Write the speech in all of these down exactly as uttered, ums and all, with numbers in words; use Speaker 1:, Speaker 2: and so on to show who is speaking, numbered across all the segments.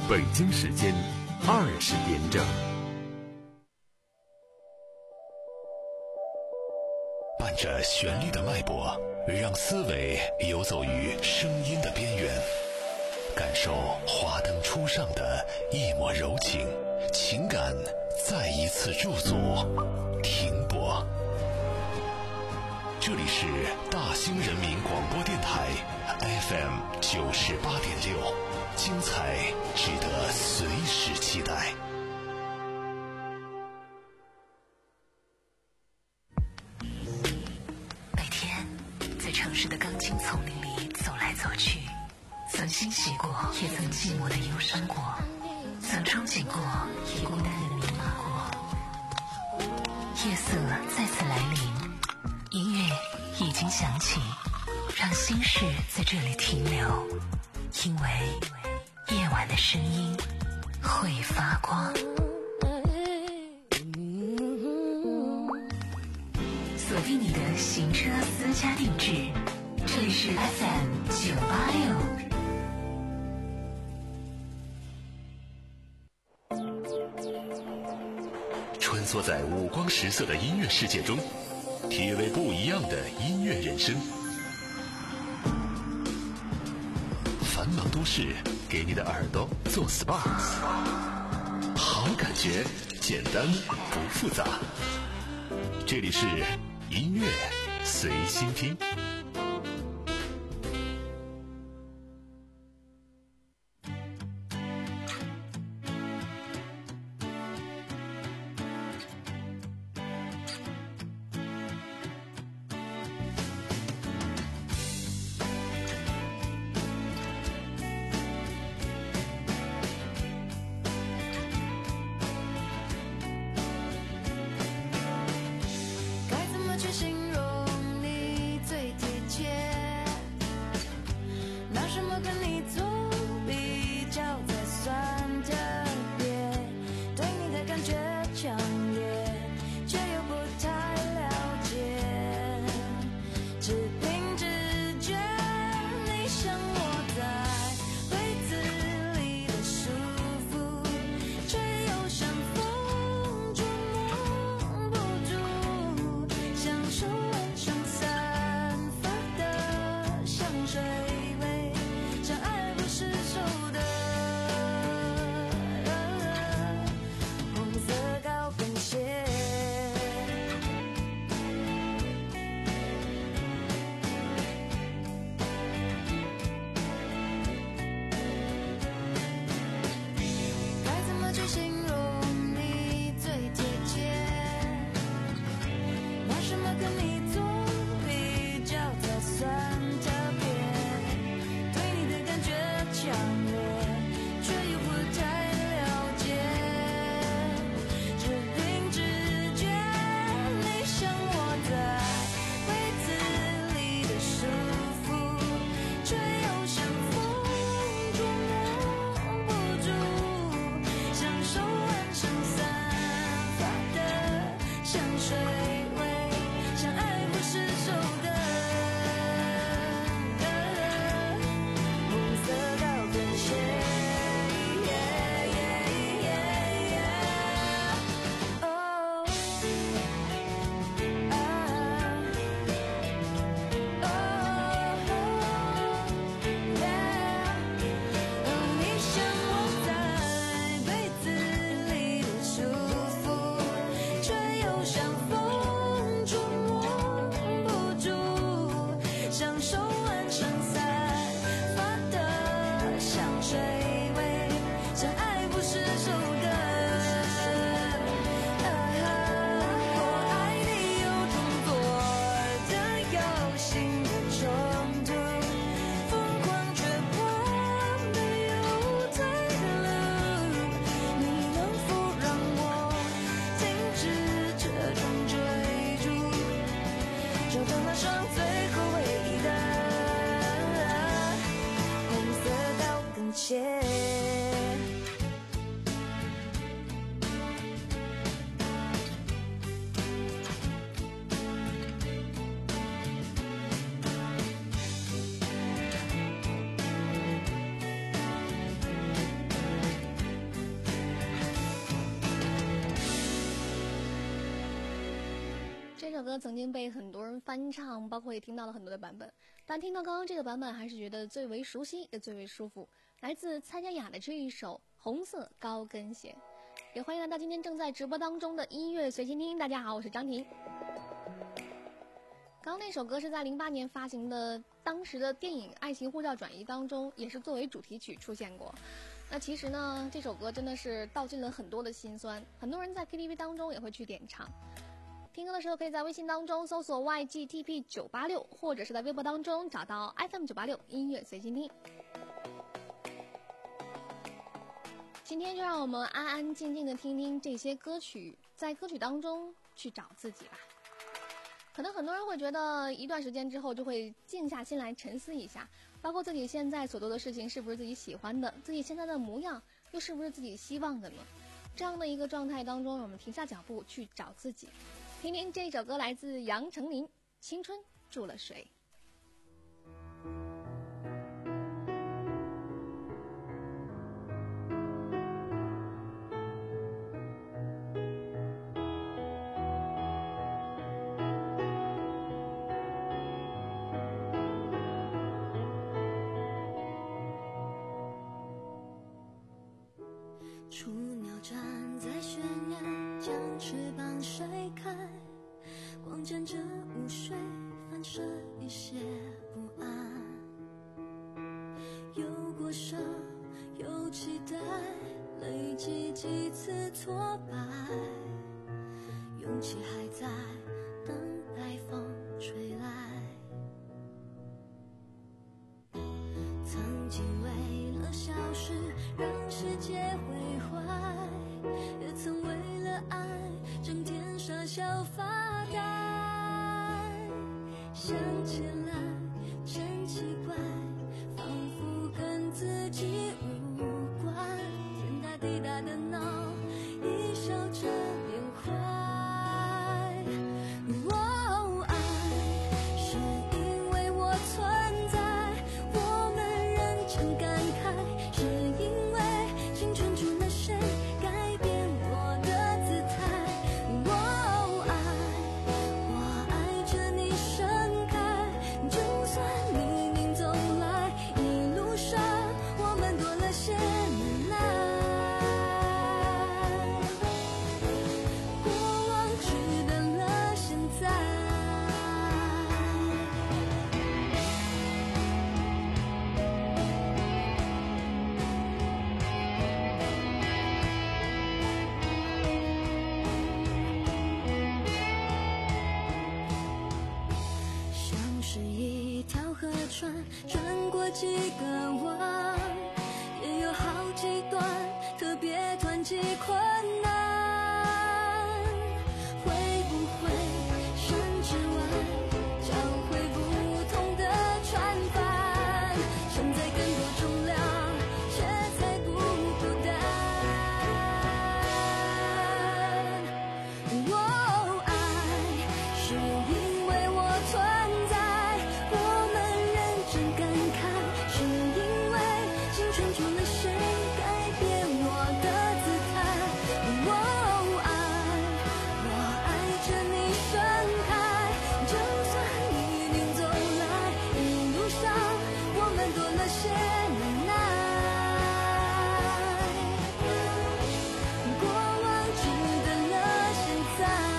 Speaker 1: 北京时间二十点整。
Speaker 2: 伴着旋律的脉搏，让思维游走于声音的边缘，感受华灯初上的一抹柔情，情感再一次驻足停泊。这里是大兴人民广播电台 F M 九十八点六，精彩值得随时期待。
Speaker 3: 每天在城市的钢筋丛林里走来走去，曾欣喜过，也曾寂寞的忧伤过，曾憧憬过，也孤单的迷茫过。夜色再次来临，音乐已经响起，让心事在这里停留，因为夜晚的声音会发光。锁定你的行车私家定制，这里是 F M 九八六。
Speaker 2: 穿梭在五光十色的音乐世界中，体味不一样的音乐人生。繁忙都市给你的耳朵做 S P A， 好感觉简单不复杂。这里是音乐随心听。
Speaker 4: 首歌曾经被很多人翻唱，包括也听到了很多的版本，但听到刚刚这个版本还是觉得最为熟悉也最为舒服，来自蔡健雅的这一首红色高跟鞋。也欢迎来到今天正在直播当中的音乐随心听，大家好，我是张婷。刚刚那首歌是在零八年发行的当时的电影《爱情护照转移》当中，也是作为主题曲出现过。那其实呢，这首歌真的是道尽了很多的辛酸，很多人在 K T V 当中也会去点唱。听歌的时候可以在微信当中搜索 Y G T P 九八六， 或者是在微博当中找到 F M 九八六 音乐随心听。今天就让我们安安静静的听听这些歌曲，在歌曲当中去找自己吧。可能很多人会觉得一段时间之后就会静下心来沉思一下，包括自己现在所做的事情是不是自己喜欢的，自己现在的模样又是不是自己希望的呢？这样的一个状态当中，我们停下脚步去找自己。听听这首歌，来自杨丞琳，《青春住了水》。
Speaker 5: 雏鸟站在悬崖，将翅膀甩开，光沾着雾水，反射一些不安。有过伤，有期待，累积几次挫败，勇气还在等待风吹来。曾经为了小事让世界毁坏，也曾为了爱整天傻笑发呆。想起来真奇怪，仿佛跟自己无关，天大地大的闹，一笑着变坏。哦，爱是因为我存在，我们认真感慨，是因为青春住了谁，改变我的姿态。哦，爱，我爱着你盛开，就算泥泞走来，一路上我们多了些能耐。过往值得了现在。像是一条河船，穿过几个弯，也有好几段特别湍急困难。会不会山之外交汇不同的船帆，承载更多重量，却才不孤单。哦，爱是因为我存在，我们认真感慨，是因为青春住了谁，改变我的姿态。哦，爱，我爱着你盛开，就算泥泞走来，一路上我们多了些能耐。过往值得了现在。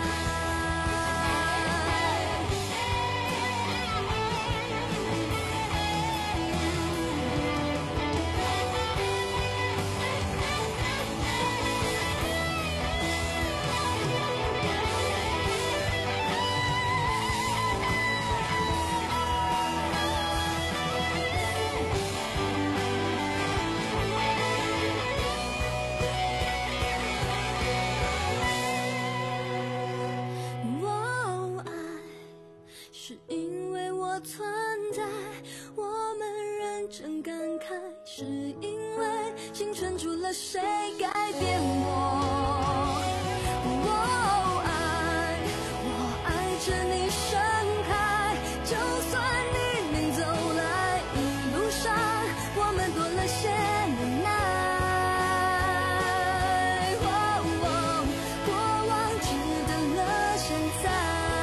Speaker 5: 哦，爱是因为我存在，我们认真感慨，是因为青春住了谁，改变我。哦，爱，我爱着你盛开，就算泥泞走来，一路上我们多了些能耐。哦，过往值得了现在。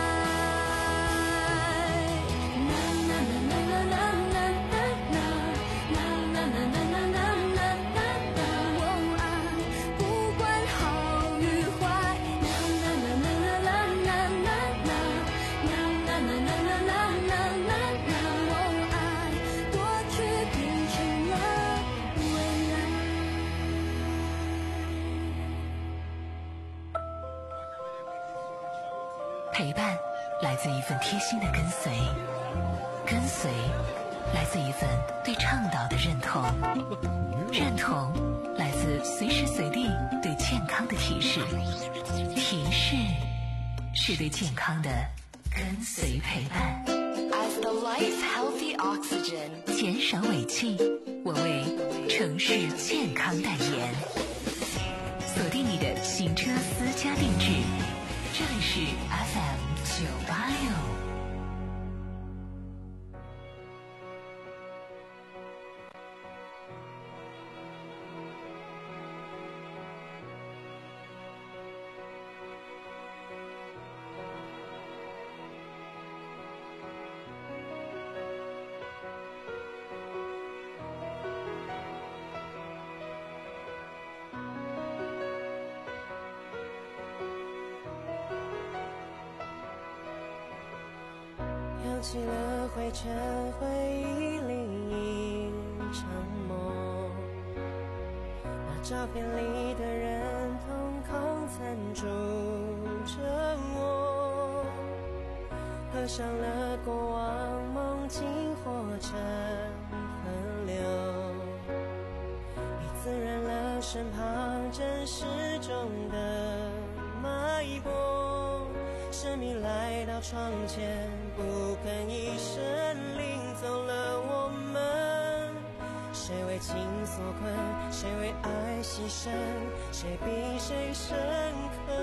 Speaker 3: 陪伴来自一份贴心的跟随，跟随来自一份对倡导的认同，认同来自随时随地对健康的提示，提示是对健康的跟随陪伴。
Speaker 6: As the life healthy oxygen，
Speaker 3: 减少尾气，我为城市健康代言。锁定你的行车私家定制，这里是 F M 九八六。
Speaker 7: 扬起了灰尘，回忆里一场梦。那照片里的人，瞳孔残住着我。合上了过往，梦境化成河流。你滋润了身旁真实中的脉搏。生命来到窗前，不吭一声，领走了我们。谁为情所困，谁为爱牺牲，谁比谁深刻。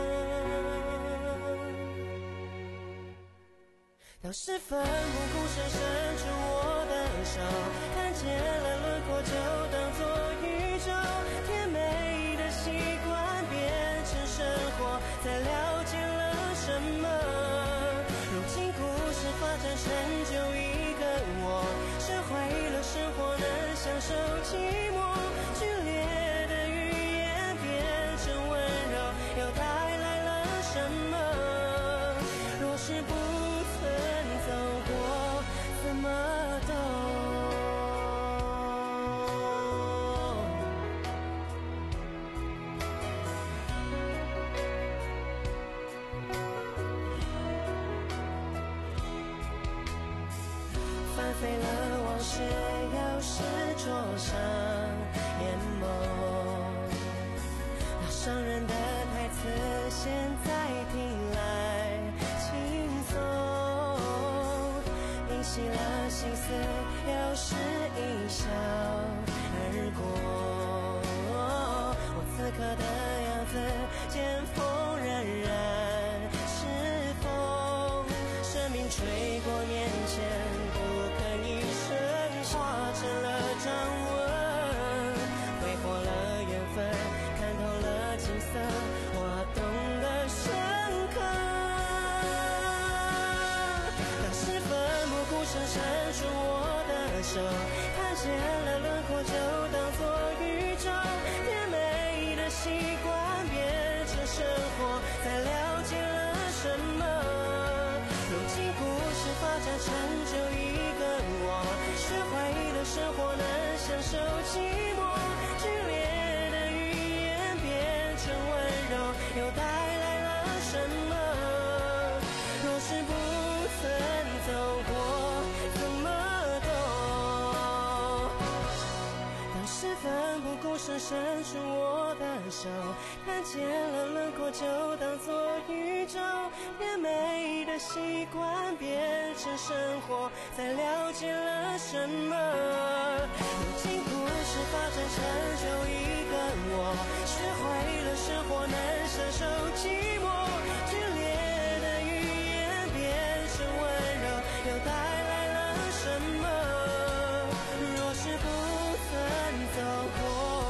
Speaker 7: 当时奋不顾身伸出我的手，看见了轮廓就当作宇宙。甜美的习惯变成生活，才了解了什么？如今故事发展成就一个我，学会了生活能享受寂寞，剧烈的语言变成温柔，又带来了什么？若是不曾走过，怎么懂？翻飞了往事，又是桌上眼眸。那伤人的台词，现在听来轻松。平息了心思，又是一笑而过。我此刻的样子，见风冉冉是风。生命吹过面前，化成了掌纹，挥霍了缘分，看透了景色，我懂得深刻。当时奋不顾身伸出我的手，看见了轮廓就当作宇宙。甜美的习惯变成生活，才了解了什么？如今故事发展成就一个我，学会了生活能享受寂寞，剧烈的语言变成温柔，又带来了什么？若是不曾走过，怎么懂？当时奋不顾身伸出我的手，看见了轮廓就当作宇宙。甜美的习惯变成生活，才了解了什么？如今故事发展成就一个我，学会了生活能享受寂寞，剧烈的语言变成温柔，又带来了什么？若是不曾走过，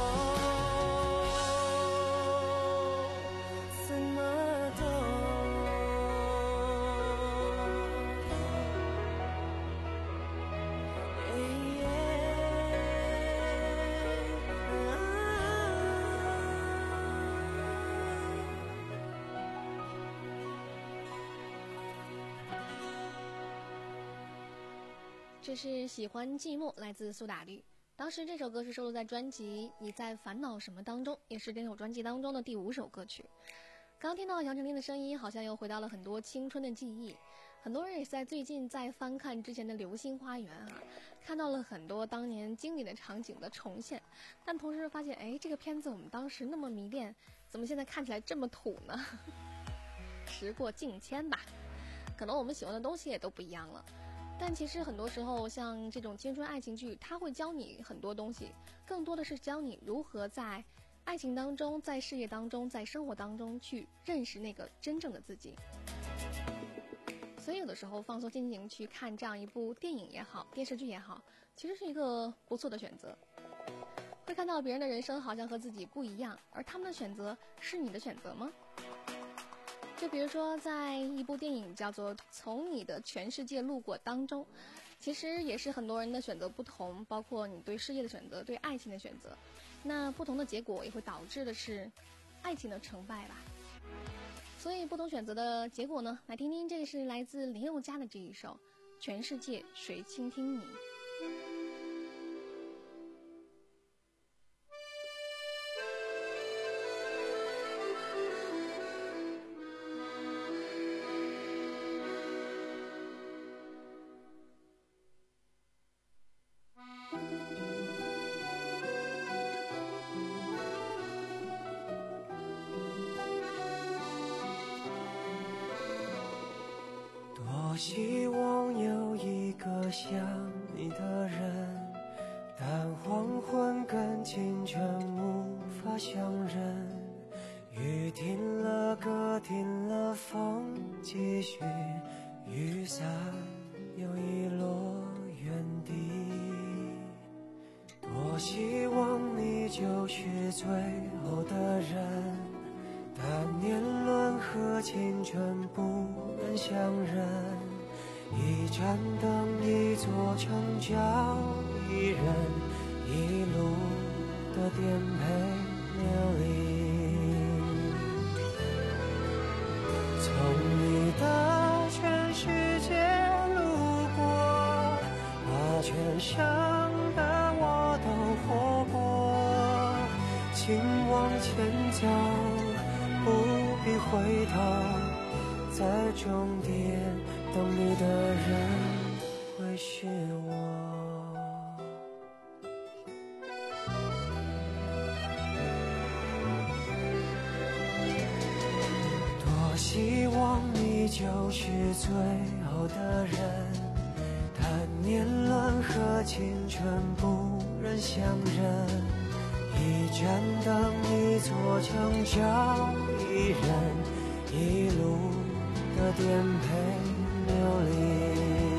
Speaker 7: 怎么懂？
Speaker 4: 这是喜欢寂寞，来自苏打绿。当时这首歌是收录在专辑《你在烦恼什么》当中，也是这首专辑当中的第五首歌曲。 刚听到杨丞琳的声音，好像又回到了很多青春的记忆。很多人也是在最近在翻看之前的《流星花园》啊，看到了很多当年经典的场景的重现，但同时发现，哎，这个片子我们当时那么迷恋，怎么现在看起来这么土呢？时过境迁吧，可能我们喜欢的东西也都不一样了。但其实很多时候，像这种青春爱情剧，它会教你很多东西，更多的是教你如何在爱情当中，在事业当中，在生活当中去认识那个真正的自己。所以有的时候放松心情去看这样一部电影也好，电视剧也好，其实是一个不错的选择。会看到别人的人生好像和自己不一样，而他们的选择是你的选择吗？就比如说在一部电影叫做《从你的全世界路过》当中，其实也是很多人的选择不同，包括你对事业的选择，对爱情的选择，那不同的结果也会导致的是爱情的成败吧。所以不同选择的结果呢，来听听这个是来自林宥嘉的这一首《全世界谁倾听你》。
Speaker 7: 多希望有一个像你的人，但黄昏跟清晨无法相认。雨停了，歌停了，风继续，雨伞又遗落原地。多希望你就是最后的人，但年轮和青春不能相认。一盏灯，一座城，叫一人，一路的颠沛流离。从你的全世界路过，把全盛的我都活过。请往前走，不必回头，在终点等你的人会是我。多希望你就是最后的人，但年轮和青春不忍相认。一盏灯，一座城，叫一人，一路的颠沛流离。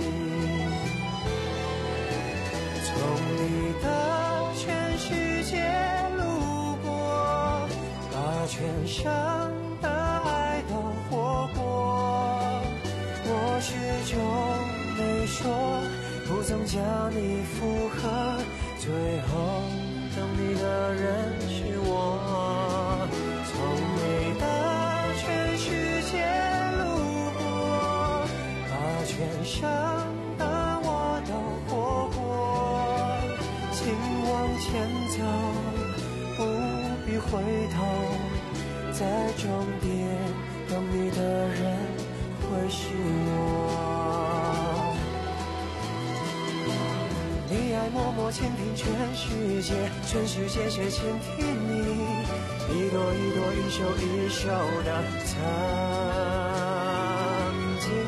Speaker 7: 从你的全世界路过，把全盛的爱都活过。我始终没说，不曾将你附和，最后等你的人是我。从你的全世界路过，把全盛的我都活过。请往前走，不必回头，在终点等你的人会是我。你爱默默倾听全世界，全世界谁倾听你？一朵一朵，一首一首的曾经。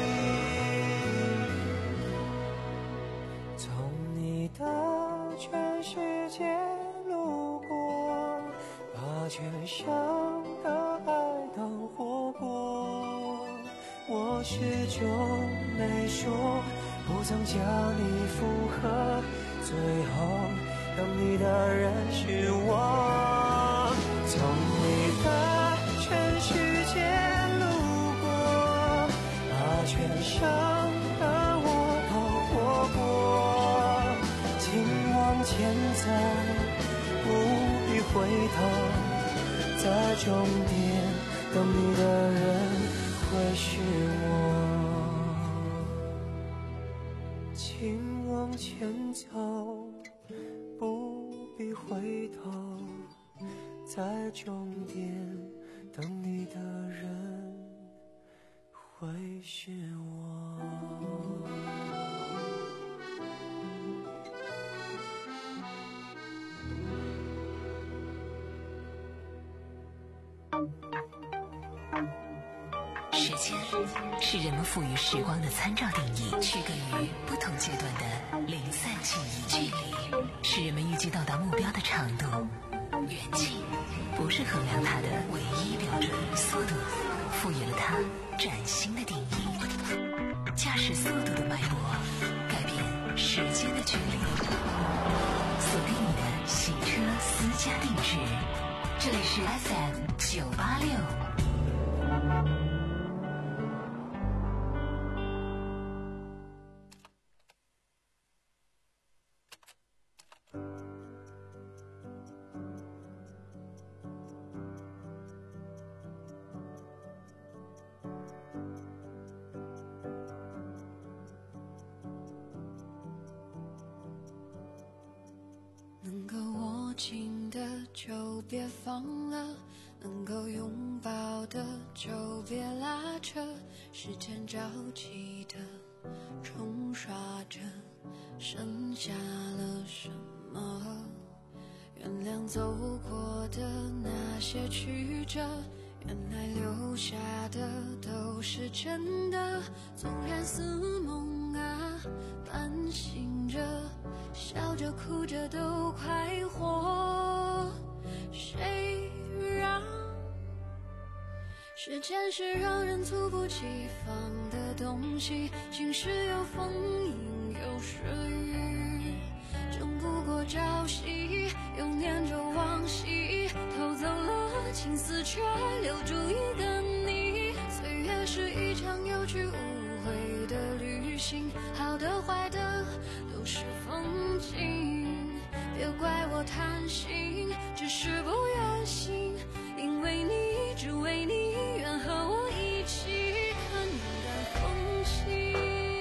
Speaker 7: 从你的全世界路过，把全盛的爱都活过。我始终没说，不曾将你附和，最后等你的人是我。从你的全世界路过，把全盛的我都活过。请往前走，不必回头，在终点等你的人会是我。请往前走，不必回头，在终点等你的人会是我。
Speaker 3: 时间是人们赋予时光的参照定义，区隔于不同阶段的零散记忆。距离是人们预计到达目标的长度，远近不是衡量它的唯一标准。速度赋予了它崭新的定义，驾驶速度的脉搏，改变时间的距离。锁定你的洗车私家定制，这里是 F M 九八六。
Speaker 5: 能够握紧的就别放了，能够拥抱的就别拉扯，时间着急的冲刷着，剩下了什么？原谅走过的那些曲折，原来留下的都是真的，纵然似梦啊，半醒着，笑着哭着都快活。谁让时间是让人猝不及防的东西，晴时有风，阴有时雨，争不过朝夕，又念着往昔，偷走了青丝，却留住一个你。岁月是一场有去无回的旅行，好的坏的都是风景，别怪我贪心，只是不愿醒，因为你，只为你，愿和我一起看云淡风轻。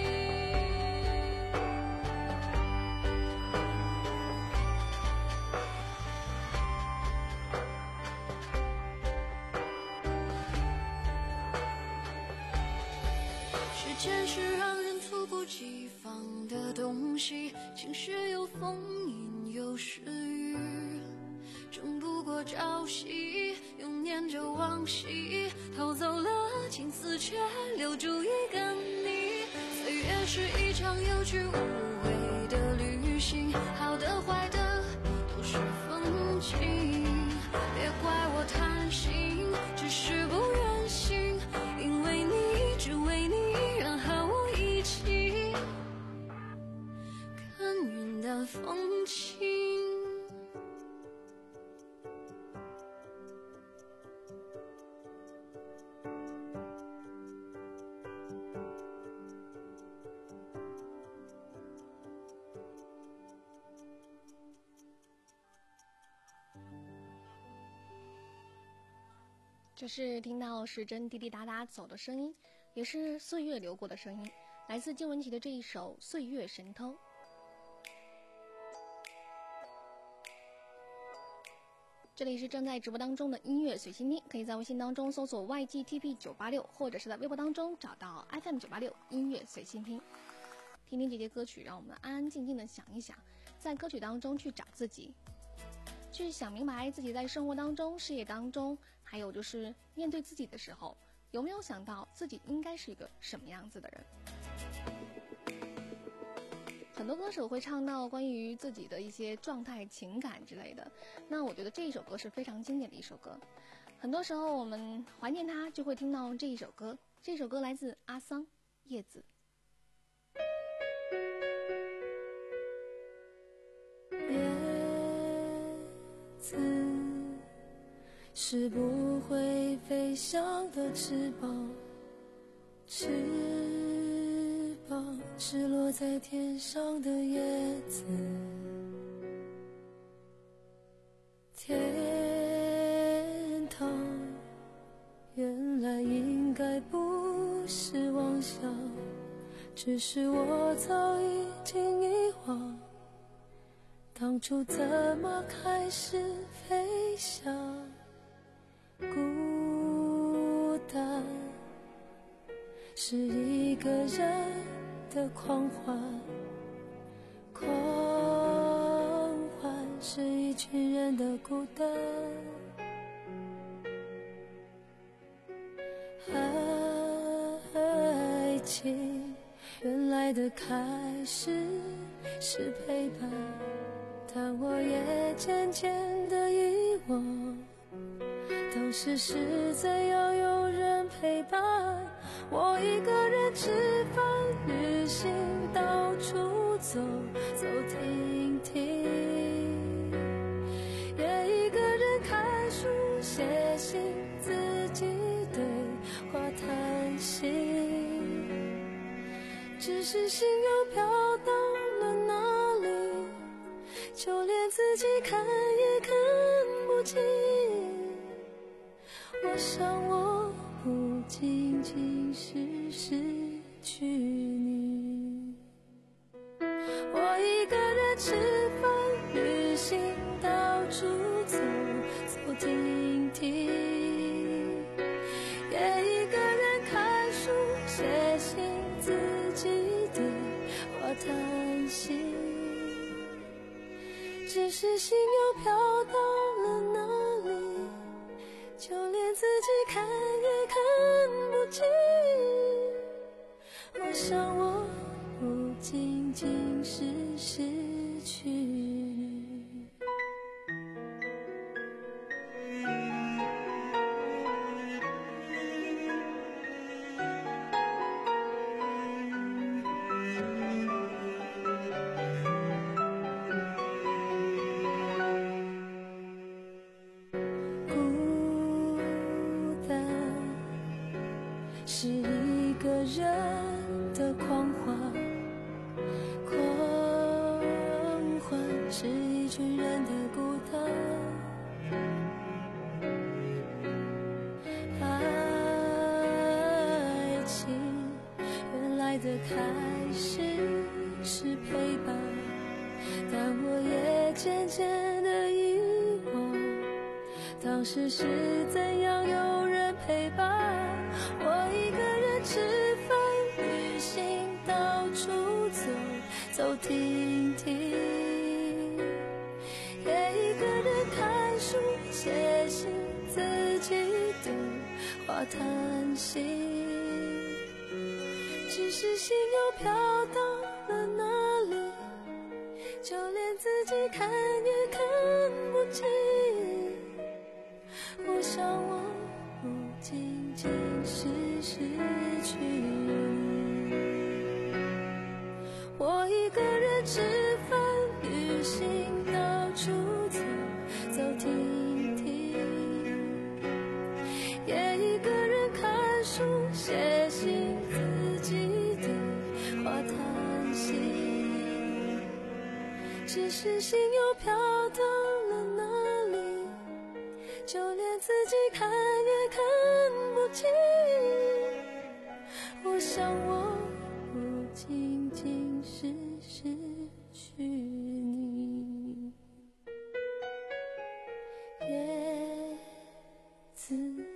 Speaker 5: 时间是让人猝不及防的东西，晴时有风，阴有时雨，争不过朝夕，又念着往昔，偷走了青丝，却留住一个你。岁月是一场有去无回的旅行，好的坏的都是风景，别怪我贪心，只是不愿醒，因为你，只为你，愿和我一起看云淡风轻。
Speaker 4: 这是听到时针滴滴答答走的声音，也是岁月流过的声音，来自金玟岐的这一首《岁月神偷》。这里是正在直播当中的音乐随心听，可以在微信当中搜索 Y G T P 九八六，或者是在微博当中找到 F M 九八六音乐随心听，听听这些歌曲，让我们安安静静的想一想，在歌曲当中去找自己，去想明白自己在生活当中、事业当中，还有就是面对自己的时候，有没有想到自己应该是一个什么样子的人。很多歌手会唱到关于自己的一些状态、情感之类的，那我觉得这一首歌是非常经典的一首歌。很多时候我们怀念它，就会听到这一首歌。这首歌来自阿桑，《叶子》。
Speaker 5: 叶子是不会飞翔的翅膀，翅膀是落在天上的叶子。天堂原来应该不是妄想，只是我早已经遗忘当初怎么开始飞翔。孤单，是一个人的狂欢，狂欢是一群人的孤单。爱情原来的开始是陪伴，但我也渐渐的遗忘，当时是怎样有人陪伴我，一个人吃饭旅行，到处走走停停，也一个人看书写信，自己对话谈心，只是心又飘到了哪里，就连自己看也看不清。我想我不仅仅是失去你，我一个人吃饭旅行，到处走走停停，也一个人看书写信，自己对话谈心，只是心又飘到了哪里，就连自己看也看不清。我想我不仅仅是失去你。是一个人的狂欢，狂欢是一群人的孤单，爱情原来的开始是陪伴，但我也渐渐的遗忘，当时是怎样有人陪伴我，一个人吃饭旅行，到处走走停停，也一个人看书写信，自己对话谈心，只是心又飘到了哪里，就连自己看也看不清。我想我不仅仅是失去你，我一个人吃饭旅行，到处走走停停，也一个人看书写信，自己对话谈心，只是心又飘到了哪里，就连自己看也看不清。我想我不仅仅是失去你，叶子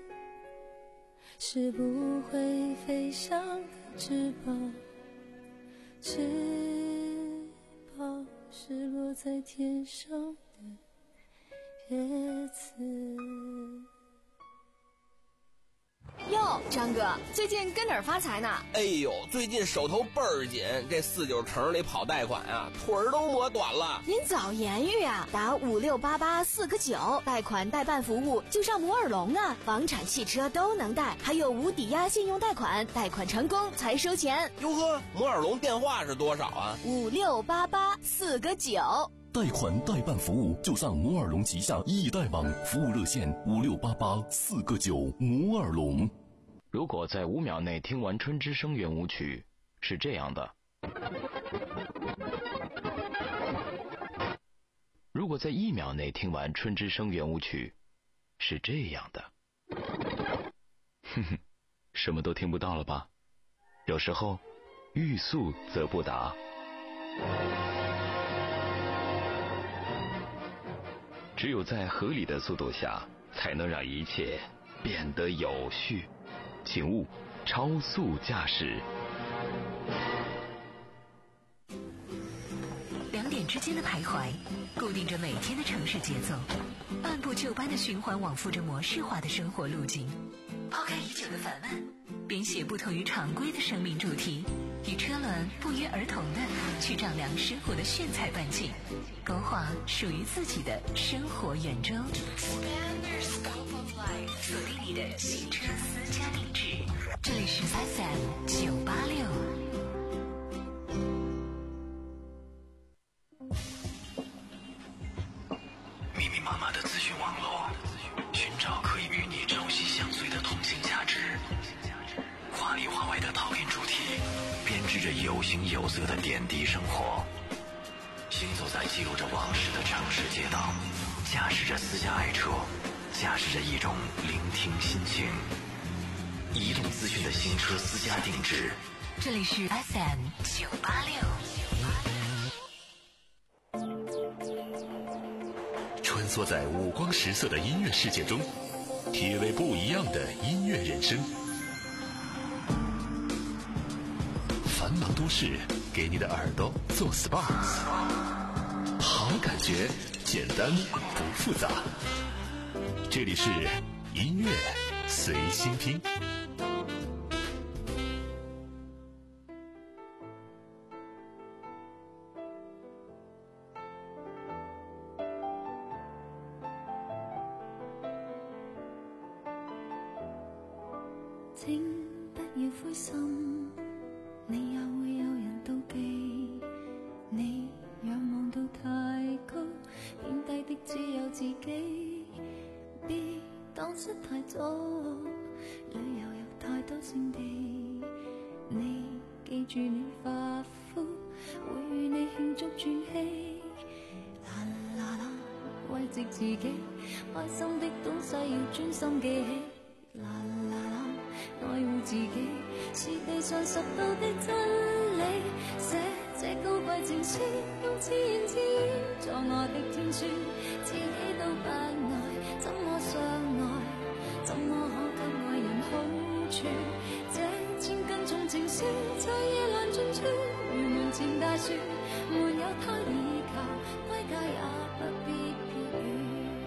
Speaker 5: 是不会飞翔的翅膀，翅膀是落在天上的叶子。
Speaker 8: 哟，张哥，最近跟哪儿发财呢？
Speaker 9: 哎呦，最近手头倍儿紧，这四九城里跑贷款啊，腿儿都磨短了。
Speaker 8: 您早言语啊，打五六八八四个九，贷款代办服务就上摩尔龙啊，房产、汽车都能贷，还有无抵押信用贷款，贷款成功才收钱。
Speaker 9: 哟呵，摩尔龙电话是多少啊？
Speaker 8: 五六八八四个九。
Speaker 2: 贷款代办服务就上摩尔龙旗下易贷网，服务热线五六八八四个九。摩尔龙。
Speaker 10: 如果在五秒内听完春之声圆舞曲，是这样的；如果在一秒内听完春之声圆舞曲，是这样的。哼哼，什么都听不到了吧？有时候，欲速则不达。只有在合理的速度下，才能让一切变得有序。 请勿超速驾驶。
Speaker 3: 两点之间的徘徊，固定着每天的城市节奏，按部就班的循环往复着模式化的生活路径。抛开已久的烦闷，编写不同于常规的生命主题，与车轮不约而同的去丈量生活的炫彩半径，勾画属于自己的生活圆周。锁定你的汽车私家定制，这里是 F M 九八六。
Speaker 2: 密密麻麻的资讯网络，寻找可以与你朝夕相随的同性价值。华里华外的讨论主题，编织着有形有色的点滴生活。行走在记录着往事的城市街道，驾驶着私家爱车，驾驶着一种聆听心情。移动资讯的新车私家定制，
Speaker 3: 这里是 F M 九八六。
Speaker 2: 穿梭在五光十色的音乐世界中，体味不一样的音乐人生。繁忙都市，给你的耳朵做 S P A， 好感觉，简单不复杂。这里是音乐随心听。
Speaker 5: 請不要灰心，你也會有人妒忌。你仰望到太高，顯低的只有自己。別當失太多，旅遊有太多勝地。你記住你發膚，會與你慶祝轉氣。啦啦啦，慰藉自己，開心的東西要專心記起。啦啦啦，愛護自己是地上拾到的真理。寫這高貴情書，用自言自語作我的天書，自己都不愛，怎麼相愛？怎麼可給愛人好處？這千斤重情書在夜闌盡處，如門前大樹，沒有他倚靠，歸家也不必飄雨。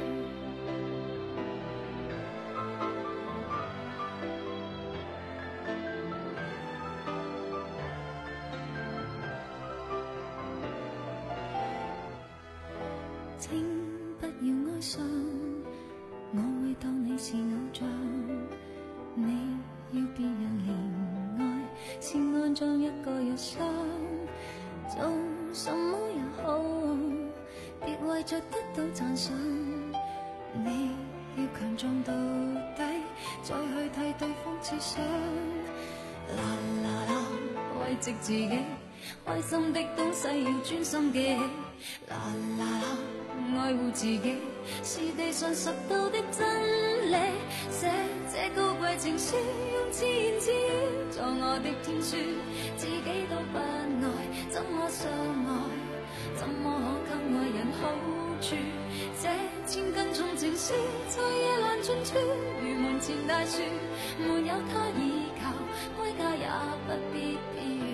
Speaker 5: 請不要哀傷，我會當你是偶像。你要別人憐愛，是安裝一個藥箱。做什麼也好，別為着得到讚賞。你要強壯到底，再去替對方設想。啦啦啦，慰藉自己，開心的東西要專心記起。啦啦啦，愛護自己是地上拾到的真理。寫這高貴情書，用自言自語作我的天書，自己都不愛，怎麼相愛？怎麼可給愛人好處？這千斤重情書在夜闌盡處，如門前大樹，沒有他倚靠，歸家也不必避雨。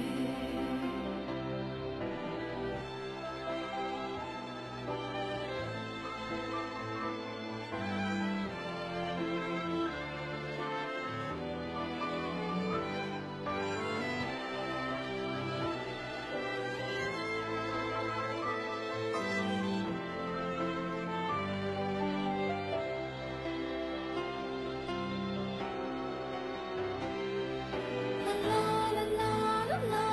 Speaker 5: 啦啦啦啦啦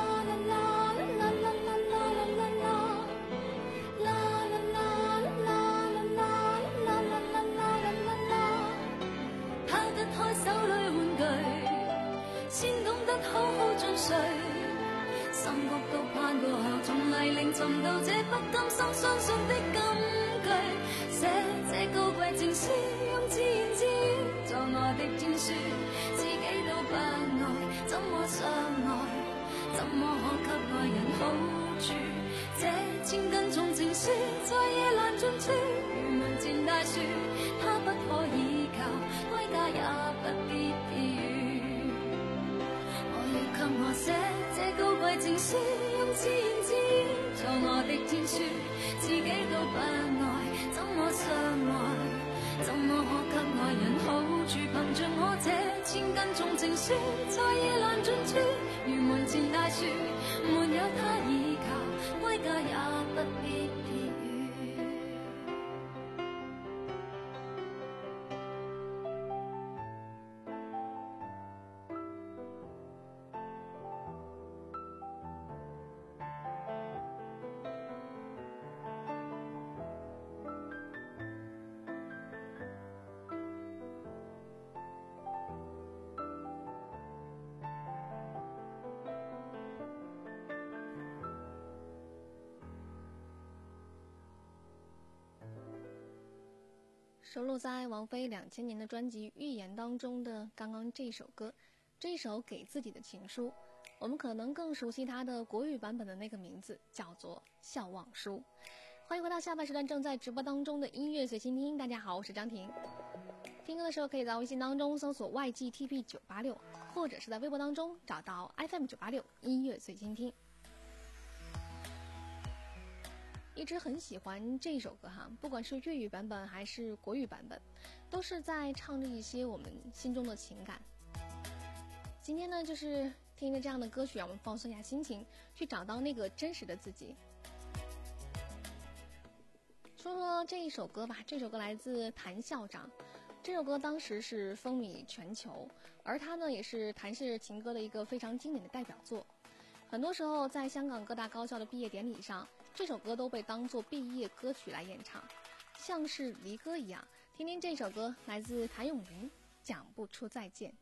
Speaker 5: 算输，自己都不爱，怎麼相愛？怎麼可給愛人好處？憑着我這千斤重情書，才意難盡處。如門前大樹，沒有他倚靠，歸家也不必撇雨。
Speaker 4: 收录在王菲两千年的专辑《预言》当中的刚刚这首歌，这一首给自己的情书，我们可能更熟悉它的国语版本的那个名字叫做《笑忘书》。欢迎回到下半时段正在直播当中的音乐随心听，大家好，我是张婷。听歌的时候可以在微信当中搜索 Y G T P 九八六，或者是在微博当中找到 F M 九八六音乐随心听。一直很喜欢这首歌哈，不管是粤语版本还是国语版本，都是在唱着一些我们心中的情感。今天呢，就是听着这样的歌曲，让我们放松一下心情，去找到那个真实的自己。说说这一首歌吧，这首歌来自谭校长，这首歌当时是风靡全球，而它呢也是谭氏情歌的一个非常经典的代表作。很多时候在香港各大高校的毕业典礼上，这首歌都被当作毕业歌曲来演唱，像是离歌一样。听听这首歌，来自谭咏麟，讲不出再见。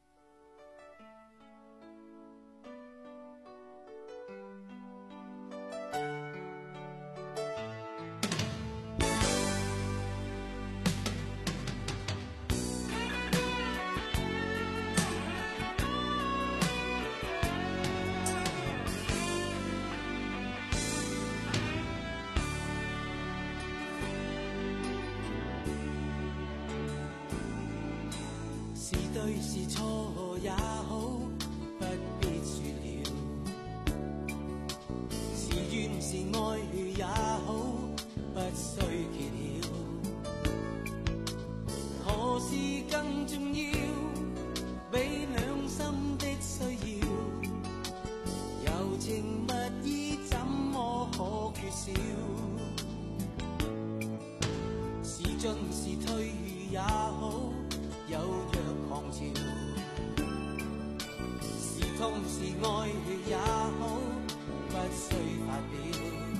Speaker 7: 對是錯也好，不必說了。是怨是愛也好，不需揭曉。何事更重要？比兩心的需要，柔情蜜意怎麼可缺少？是進是退也好，有若狂潮，是痛是愛也好，不需發表。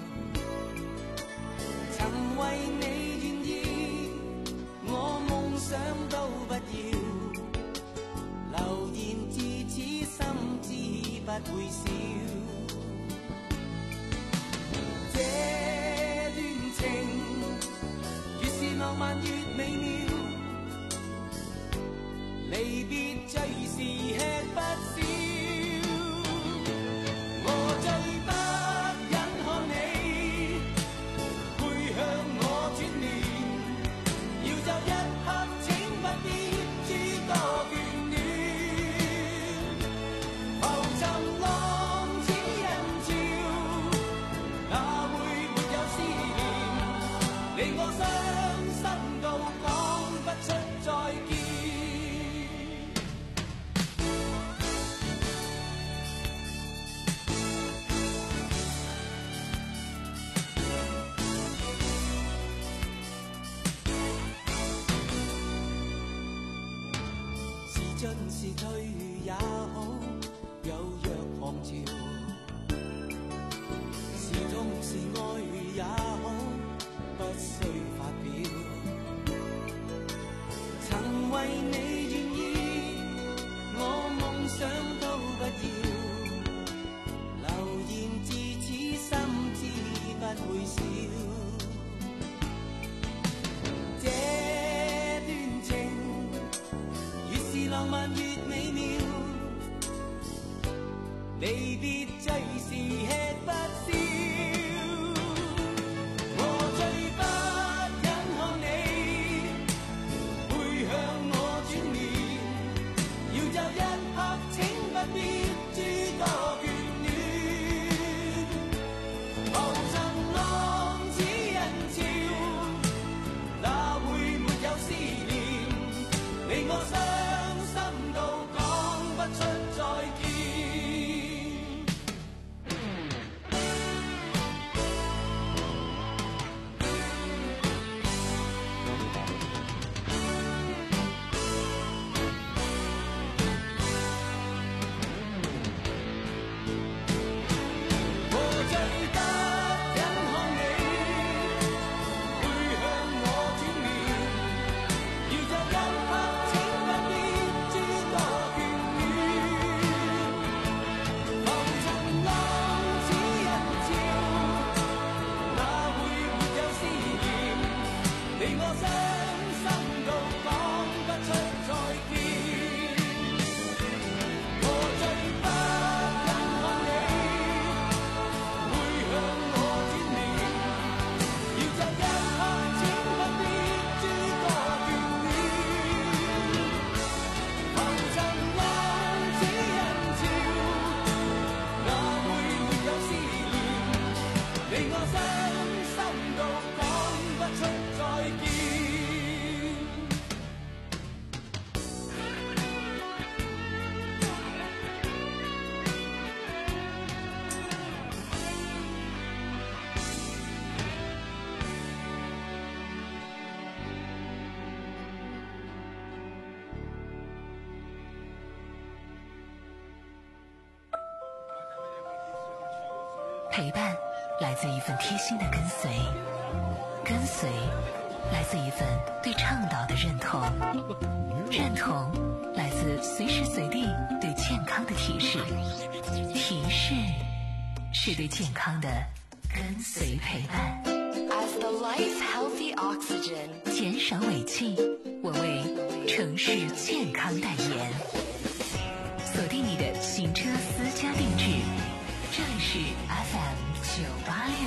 Speaker 7: 曾為你願意，我夢想都不要，流言自此心知不會少。這段情越是浪漫越美妙，離別最是吃不消，我最不忍看你背向我轉面，要就一刻請不必諸多眷戀，浮沉浪似人潮，哪會沒有思念，令我傷心到講不出再見。進是退也好，有若狂潮，是痛是愛也好，不需發表。曾為你願意，我夢想都不要，流言自此心知不會少。這段情浪漫越美妙，離別最是吃不消。我最不忍看你背向我轉面，要就一刻請不必諸多眷戀，浮沉浪你我傷心到講不出再見，我最不忍看你會向我轉面，要這一刻請不必諸多眷戀，浮沉浪只因潮，哪會沒有思念？你我傷心到講不出再見。
Speaker 3: 陪伴来自一份贴心的跟随，跟随来自一份对倡导的认同，认同来自随时随地对健康的提示，提示是对健康的跟随陪伴。
Speaker 6: As the life's healthy oxygen，
Speaker 3: 减少尾气，我为城市健康代言。锁定你的行车私家定制，这里是 F M 九八六。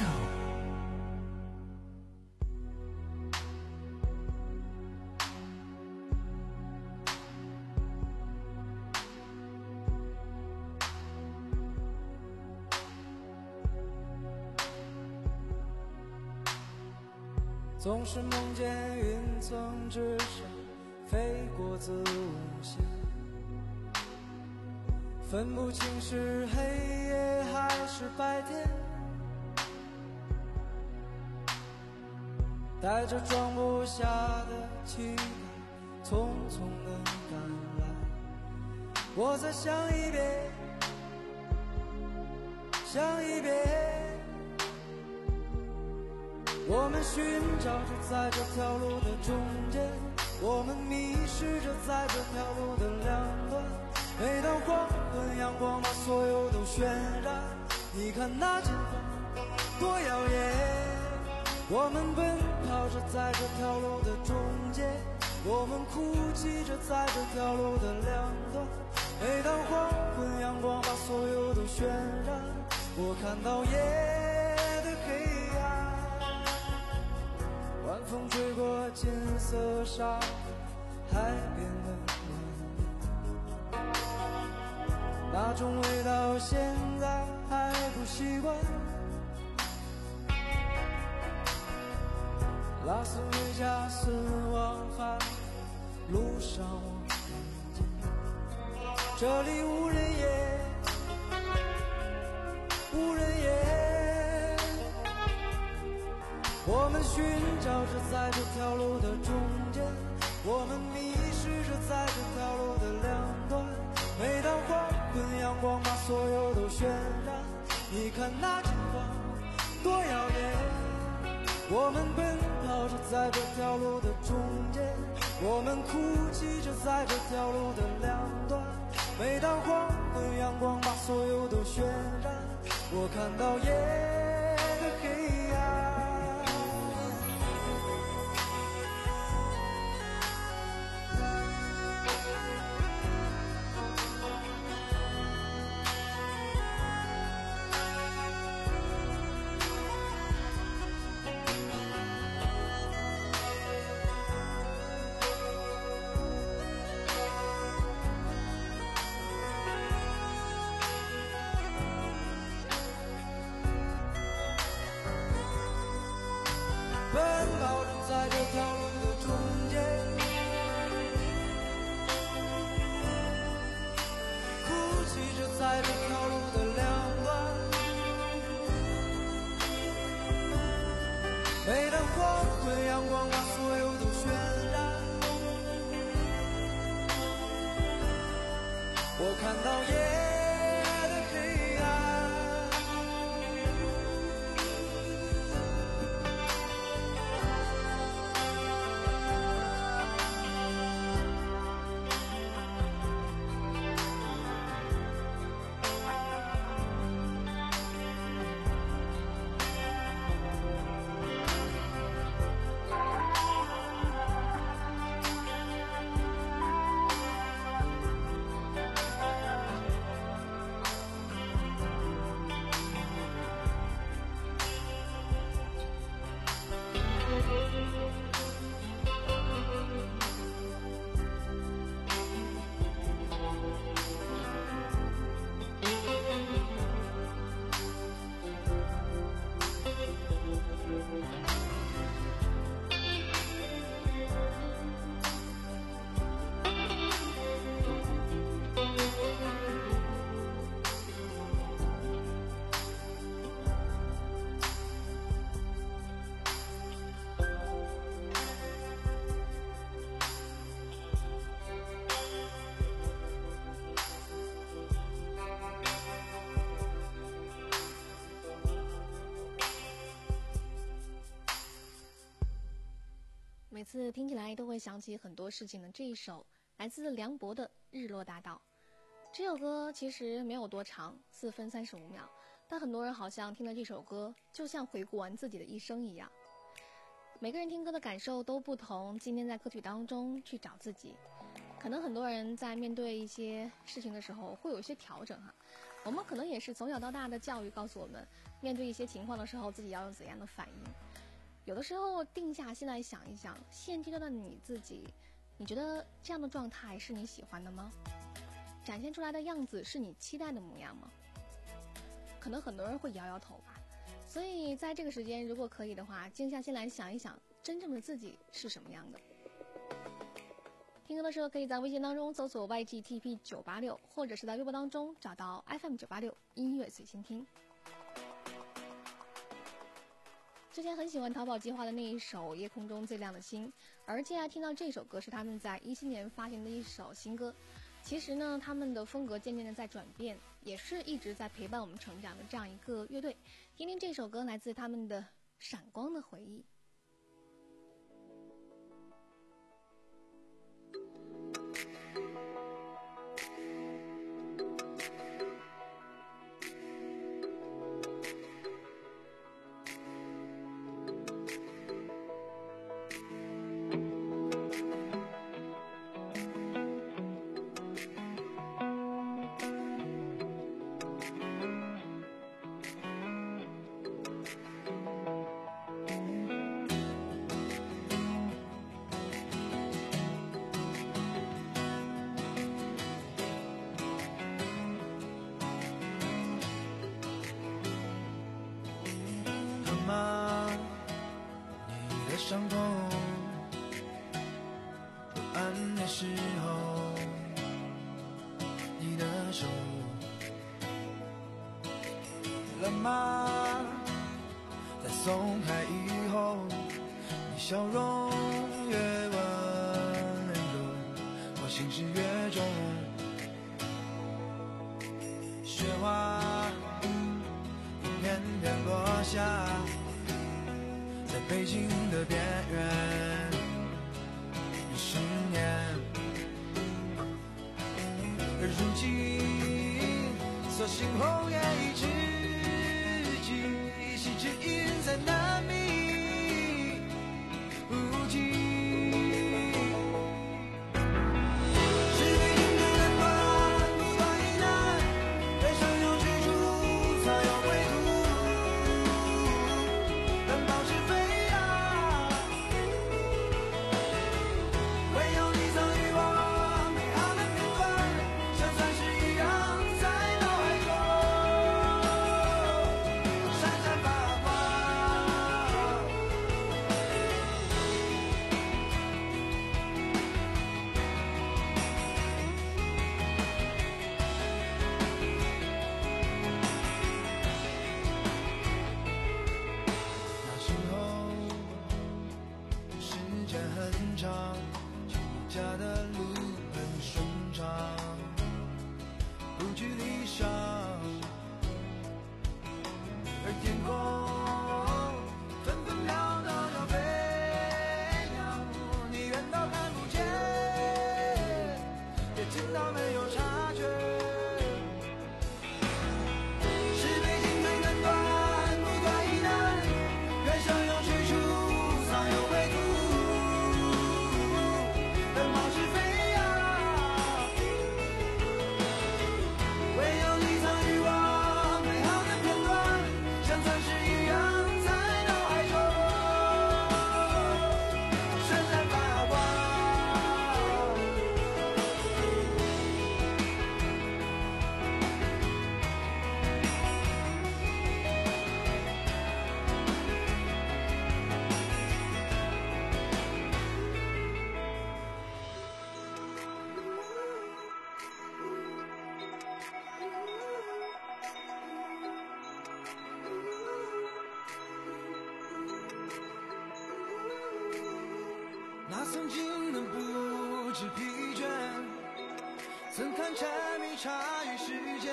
Speaker 7: 总是梦见云层之上飞过子午线，分不清是黑夜还是白天，带着装不下的期待匆匆地赶来，我再想一遍想一遍，我们寻找着在这条路的中间，我们迷失着在这条路的两端，每当黄昏阳光把所有都渲染，你看那前方多耀眼，我们奔跑着在这条路的中间，我们哭泣着在这条路的两端，每当黄昏阳光把所有都渲染，我看到夜的黑暗，晚风吹过金色沙海边的暖，那种味道现在还不习惯，拉斯维加斯往返路上我看见，这里无人烟无人烟，我们寻找着在这条路的中间，我们迷失着在这条路的两端，每当黄昏阳光把所有都渲染，你看那前方多耀眼，我们奔跑着在这条路的中间，我们哭泣着在这条路的两端，每当黄昏阳光把所有都渲染，我看到夜的黑暗。奔跑着在这条路的中间，哭泣着在这条路的两端，每当黄昏阳光把所有都渲染，我看到夜的黑暗。
Speaker 4: 每次听起来都会想起很多事情的这一首来自梁博的《日落大道》。这首歌其实没有多长，四分三十五秒，但很多人好像听了这首歌就像回顾完自己的一生一样。每个人听歌的感受都不同，今天在歌曲当中去找自己。可能很多人在面对一些事情的时候会有一些调整哈，我们可能也是从小到大的教育告诉我们，面对一些情况的时候自己要有怎样的反应。有的时候定下心来想一想，现阶段的你自己，你觉得这样的状态是你喜欢的吗？展现出来的样子是你期待的模样吗？可能很多人会摇摇头吧。所以在这个时间，如果可以的话，静下心来想一想，真正的自己是什么样的。听歌的时候，可以在微信当中搜索 Y G T P 九八六，或者是在微博当中找到 F M 九八六音乐随心听。之前很喜欢淘宝计划的那一首《夜空中最亮的星》，而接下来听到这首歌是他们在一七年发行的一首新歌。其实呢，他们的风格渐渐的在转变，也是一直在陪伴我们成长的这样一个乐队。听听这首歌，来自他们的《闪光的回忆》。
Speaker 7: 伤痛不安的时候，你的手了吗？在松开以后，你笑容越温柔，我心事越重。雪花一片片落下，在北京的边缘，一十年，而如今，所幸红颜已知己，一夕之音在难觅无尽。那曾经的不知疲倦，曾看沉迷茶余时间。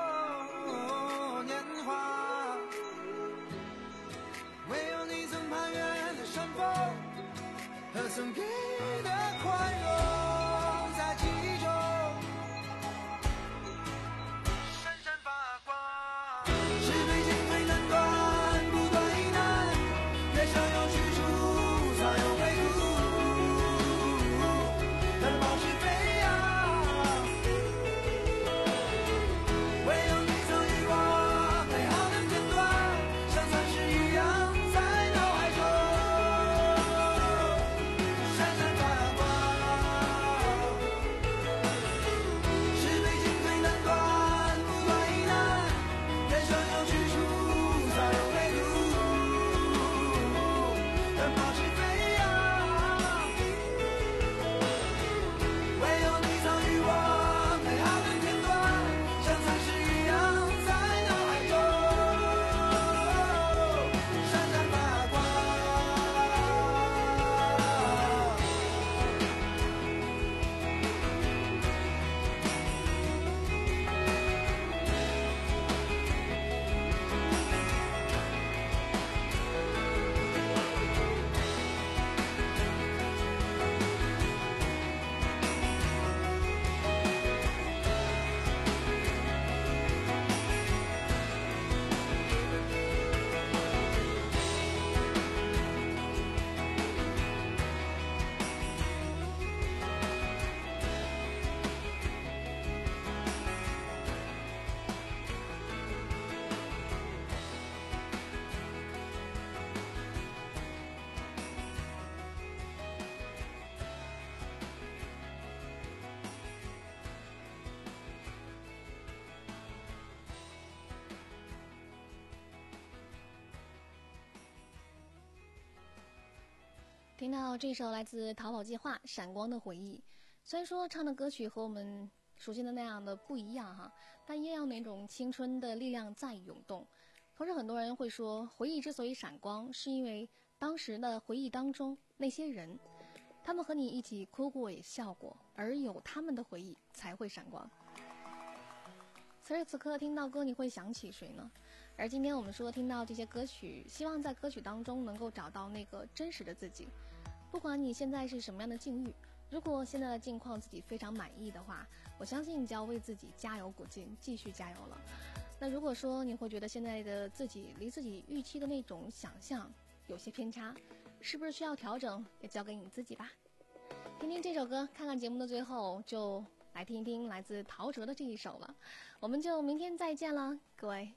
Speaker 7: 哦，年华，唯有你曾攀越何曾给的宽容在记忆中闪闪发光，是最近最难断不断疑难，人生有去处才有归途，但保持飞扬，唯有你曾与我美好的片段像残石一样在脑海中闪闪发光，是最近最难断不断疑难，人生有去处才有归途，但保持飞扬，唯有你曾与我美好的片段像残石一样在脑海中闪闪发光。
Speaker 4: 听到这首来自逃跑计划《闪光的回忆》，虽然说唱的歌曲和我们熟悉的那样的不一样哈，但依然有那种青春的力量在涌动。同时很多人会说，回忆之所以闪光，是因为当时的回忆当中那些人，他们和你一起哭过也笑过，而有他们的回忆才会闪光。此时此刻听到歌，你会想起谁呢？而今天我们说听到这些歌曲，希望在歌曲当中能够找到那个真实的自己。不管你现在是什么样的境遇，如果现在的境况自己非常满意的话，我相信你就要为自己加油鼓劲，继续加油了。那如果说你会觉得现在的自己离自己预期的那种想象有些偏差，是不是需要调整，也交给你自己吧。听听这首歌，看看节目的最后，就来听一听来自陶喆的这一首了。我们就明天再见了，各位。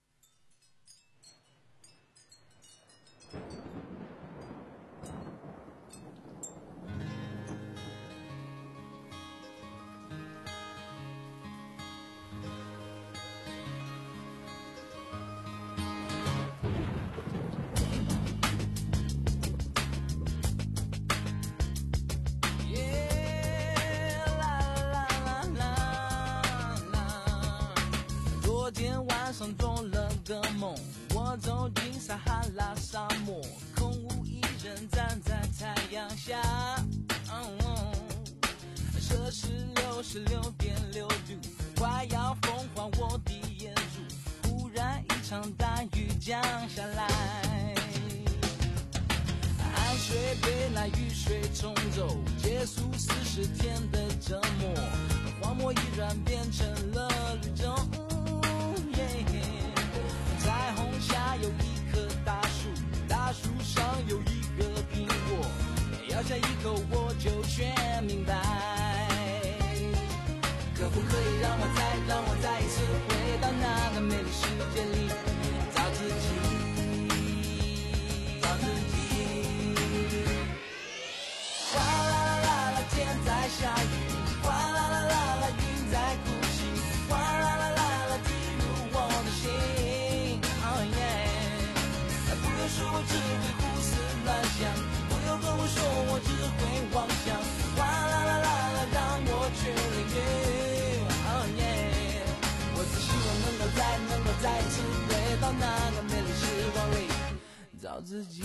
Speaker 7: 做了个梦，我走进撒哈拉沙漠，空无一人站在太阳下，嗯、摄氏六十六点六度，快要风化我的眼珠，忽然一场大雨降下来，汗水被那雨水冲走，结束四十天的折磨，荒漠已然变成了绿洲。彩虹下有一棵大树，大树上有一个苹果，咬下一口我就全明白。可不可以让我再让我再一次回到那个美丽世界里，找自己，找自己。哗啦啦啦啦，天在下雨，哗啦啦啦啦，云在哭泣，哗啦啦啦啦，滴入我的心。说我只会胡思乱想，不要跟我说我只会妄想，哗啦啦啦啦，让我去淋雨。Oh yeah， 我只希望能够再能够再次回到那个美丽时光里，找自己。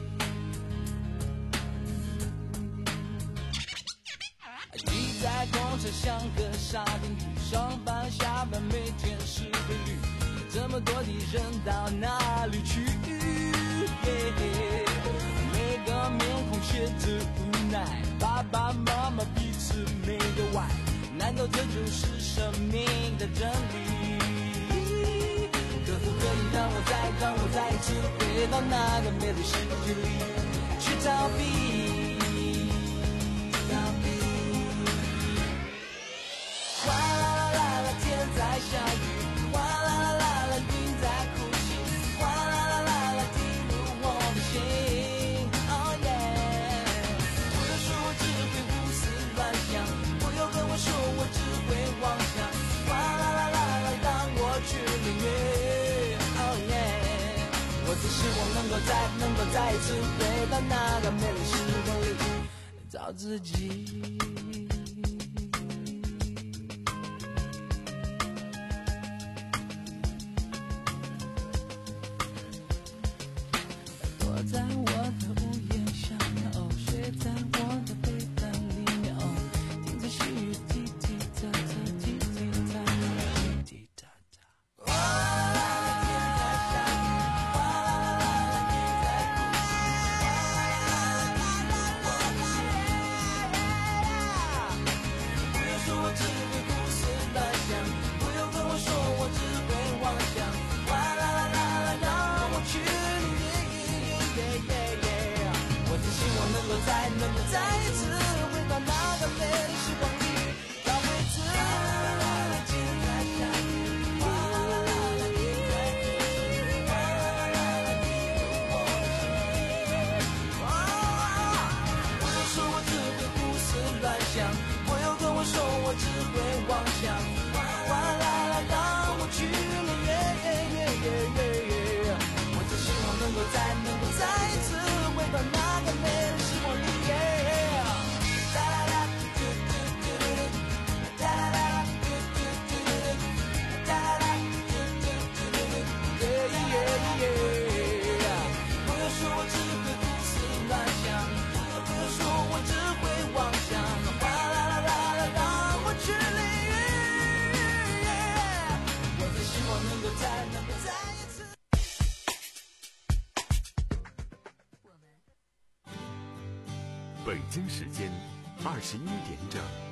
Speaker 7: 你在工厂像个沙丁鱼，上班下班每天是规律，这么多的人到哪里去？每个面孔写着真理。可不可以让我再让我再一次回到那个美丽世界里去逃避？逃避。哗啦啦啦，天在下雨，哗啦啦啦啦，云在哭泣，哗啦啦啦啦，滴入我的心。Oh yeah， 不要说我只会胡思乱想，不要跟我说我只会妄想，哗啦啦啦啦，让我去领略。Oh yeah， 我只希望能够再能够再一次回到那个美丽时光里找自己。在我的屋檐下面，哦，睡在我的被单里面，哦，听着细雨滴滴答答，滴滴答答，滴滴答答。哗啦啦啦，天在下雨，哗啦啦啦啦，云在哭泣，哗啦啦啦啦，滴入我的心。不要说我只会胡思乱想，不要跟我说我只会妄想，哗啦啦啦啦，让我去领略。我只希望能够再能够再一次回到那个美丽时光里找回自己。天在下雨，哗啦啦啦啦，云在哭泣，哗啦啦啦啦，滴入我的心。不要说我只会胡思乱想，不要跟我说我只会妄想，哗啦啦，让我去领略。我只希望能够再能够再一次回到那个美丽时光里。哒啦啦，嘟嘟嘟嘟，哒啦啦，嘟嘟嘟嘟，哒啦啦，嘟嘟嘟嘟，耶耶耶。不要说我只会胡思乱想，不要说我只会妄想，哗啦啦啦啦，让我去领略。我只希望能够再能够再一次。
Speaker 1: 北京时间二十一点整。